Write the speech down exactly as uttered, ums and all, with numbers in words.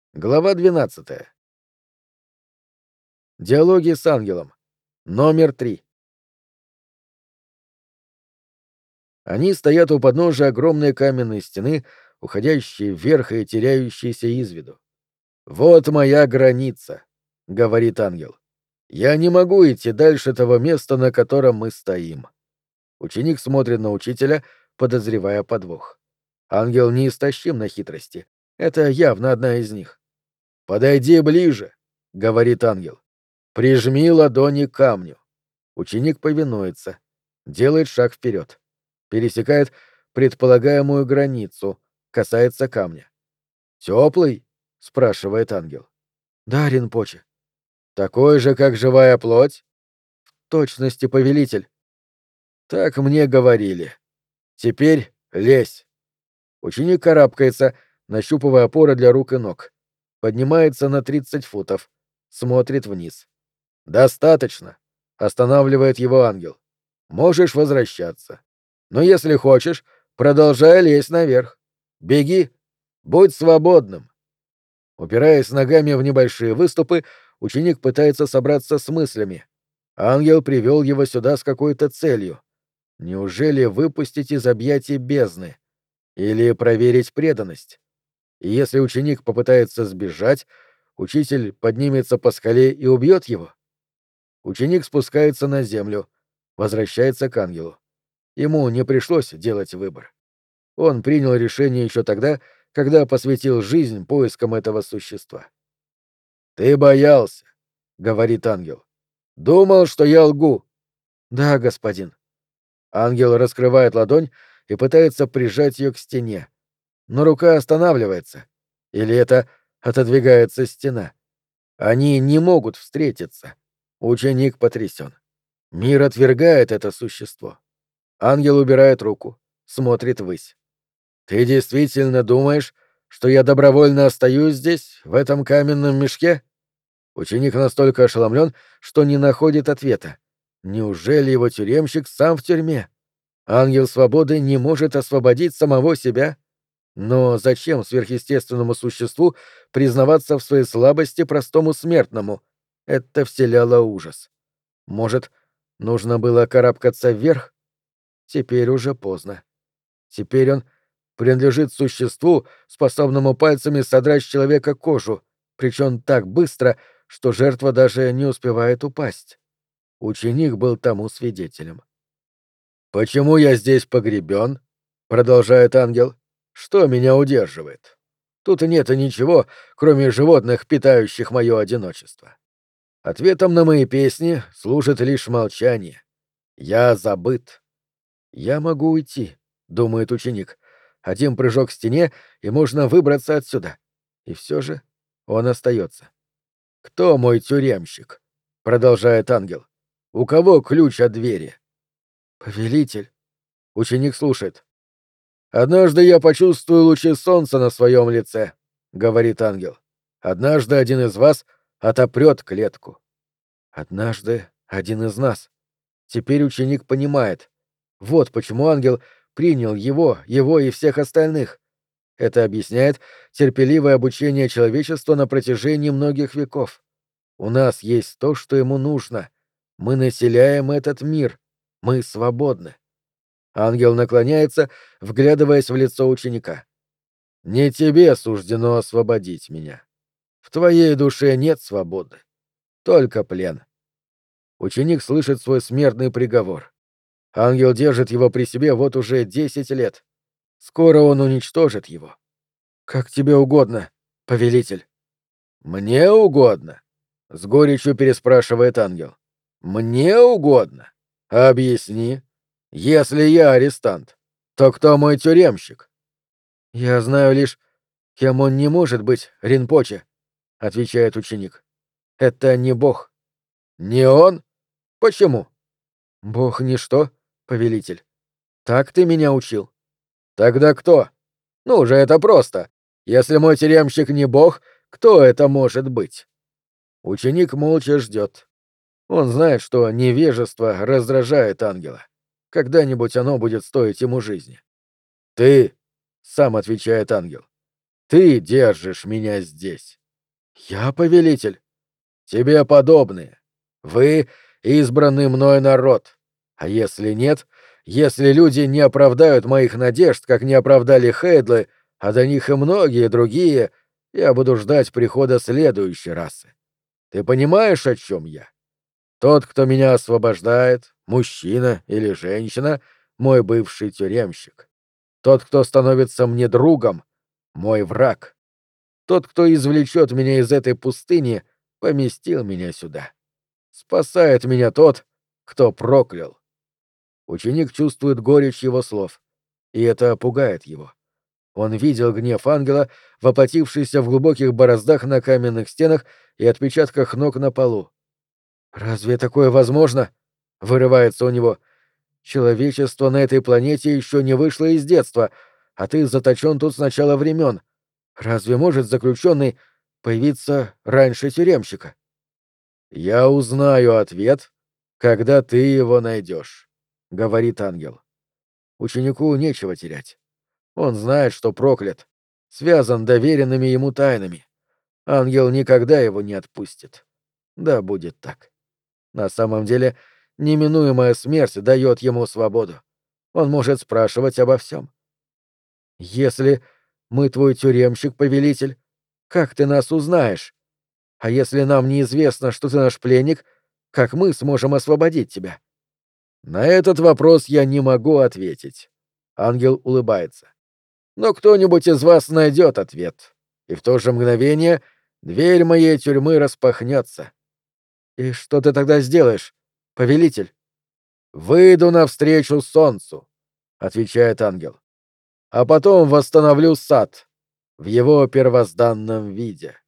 Глава двенадцатая. Диалоги с ангелом. Номер три. Они стоят у подножия огромной каменной стены, уходящей вверх и теряющейся из виду. «Вот моя граница», — говорит ангел. «Я не могу идти дальше того места, на котором мы стоим». Ученик смотрит на учителя, подозревая подвох. Ангел неистощим на хитрости. Это явно одна из них. «Подойди ближе», — говорит ангел. «Прижми ладони к камню». Ученик повинуется, делает шаг вперед, пересекает предполагаемую границу, касается камня. «Теплый?» — спрашивает ангел. «Да, Ринпоче». «Такой же, как живая плоть?» «В точности, повелитель». «Так мне говорили. Теперь лезь». Ученик карабкается, нащупывая опоры для рук и ног. Поднимается на тридцать футов, смотрит вниз. «Достаточно», — останавливает его ангел. «Можешь возвращаться. Но если хочешь, продолжай лезть наверх. Беги. Будь свободным». Упираясь ногами в небольшие выступы, ученик пытается собраться с мыслями. Ангел привел его сюда с какой-то целью. Неужели выпустить из объятий бездны? Или проверить преданность? И если ученик попытается сбежать, учитель поднимется по скале и убьет его? Ученик спускается на землю, возвращается к ангелу. Ему не пришлось делать выбор. Он принял решение еще тогда, когда посвятил жизнь поискам этого существа. «Ты боялся», — говорит ангел. «Думал, что я лгу». «Да, господин». Ангел раскрывает ладонь и пытается прижать ее к стене. Но рука останавливается. Или это отодвигается стена. Они не могут встретиться. Ученик потрясен. Мир отвергает это существо. Ангел убирает руку, смотрит ввысь. «Ты действительно думаешь, что я добровольно остаюсь здесь, в этом каменном мешке?» Ученик настолько ошеломлен, что не находит ответа. Неужели его тюремщик сам в тюрьме? Ангел свободы не может освободить самого себя? Но зачем сверхъестественному существу признаваться в своей слабости простому смертному? Это вселяло ужас. Может, нужно было карабкаться вверх? Теперь уже поздно. Теперь он принадлежит существу, способному пальцами содрать с человека кожу, причем так быстро, что жертва даже не успевает упасть. Ученик был тому свидетелем. «Почему я здесь погребен?» — продолжает ангел. «Что меня удерживает? Тут нет ничего, кроме животных, питающих мое одиночество. Ответом на мои песни служит лишь молчание. Я забыт. Я могу уйти», — думает ученик. «Один прыжок к стене, и можно выбраться отсюда». И все же он остается. «Кто мой тюремщик?» — продолжает ангел. «У кого ключ от двери?» «Повелитель». Ученик слушает. «Однажды я почувствую лучи солнца на своем лице», — говорит ангел. «Однажды один из вас отопрет клетку». «Однажды один из нас». Теперь ученик понимает. Вот почему ангел принял его, его и всех остальных. Это объясняет терпеливое обучение человечества на протяжении многих веков. У нас есть то, что ему нужно. Мы населяем этот мир. Мы свободны. Ангел наклоняется, вглядываясь в лицо ученика. «Не тебе суждено освободить меня. В твоей душе нет свободы. Только плен». Ученик слышит свой смертный приговор. Ангел держит его при себе вот уже десять лет. Скоро он уничтожит его. «Как тебе угодно, повелитель». «Мне угодно?» — с горечью переспрашивает ангел. «Мне угодно? Объясни. Если я арестант, то кто мой тюремщик?» «Я знаю лишь, кем он не может быть, Ринпоче», — отвечает ученик. «Это не бог». «Не он? Почему?» «Бог — ничто, повелитель. Так ты меня учил». «Тогда кто? Ну же, это просто. Если мой тюремщик не бог, кто это может быть?» Ученик молча ждет. Он знает, что невежество раздражает ангела. Когда-нибудь оно будет стоить ему жизни. «Ты», — сам отвечает ангел, — «ты держишь меня здесь». Я повелитель. Тебе подобные. Вы — избранный мной народ. А если нет, если люди не оправдают моих надежд, как не оправдали Хейдлы, а до них и многие другие, я буду ждать прихода следующей расы. Ты понимаешь, о чем я? Тот, кто меня освобождает, мужчина или женщина, мой бывший тюремщик. Тот, кто становится мне другом, мой враг. Тот, кто извлечет меня из этой пустыни, поместил меня сюда. Спасает меня тот, кто проклял. Ученик чувствует горечь его слов, и это пугает его. Он видел гнев ангела, воплотившийся в глубоких бороздах на каменных стенах и отпечатках ног на полу. «Разве такое возможно?» — вырывается у него. «Человечество на этой планете еще не вышло из детства, а ты заточен тут с начала времен. Разве может заключенный появиться раньше тюремщика?» «Я узнаю ответ, когда ты его найдешь», — говорит ангел. Ученику нечего терять. Он знает, что проклят, связан доверенными ему тайнами. Ангел никогда его не отпустит. Да будет так. На самом деле, неминуемая смерть дает ему свободу. Он может спрашивать обо всем. «Если мы твой тюремщик, повелитель, как ты нас узнаешь? А если нам неизвестно, что ты наш пленник, как мы сможем освободить тебя?» На этот вопрос я не могу ответить. Ангел улыбается. Но кто-нибудь из вас найдет ответ, и в то же мгновение дверь моей тюрьмы распахнется. И что ты тогда сделаешь, повелитель? Выйду навстречу солнцу, отвечает ангел, а потом восстановлю сад в его первозданном виде.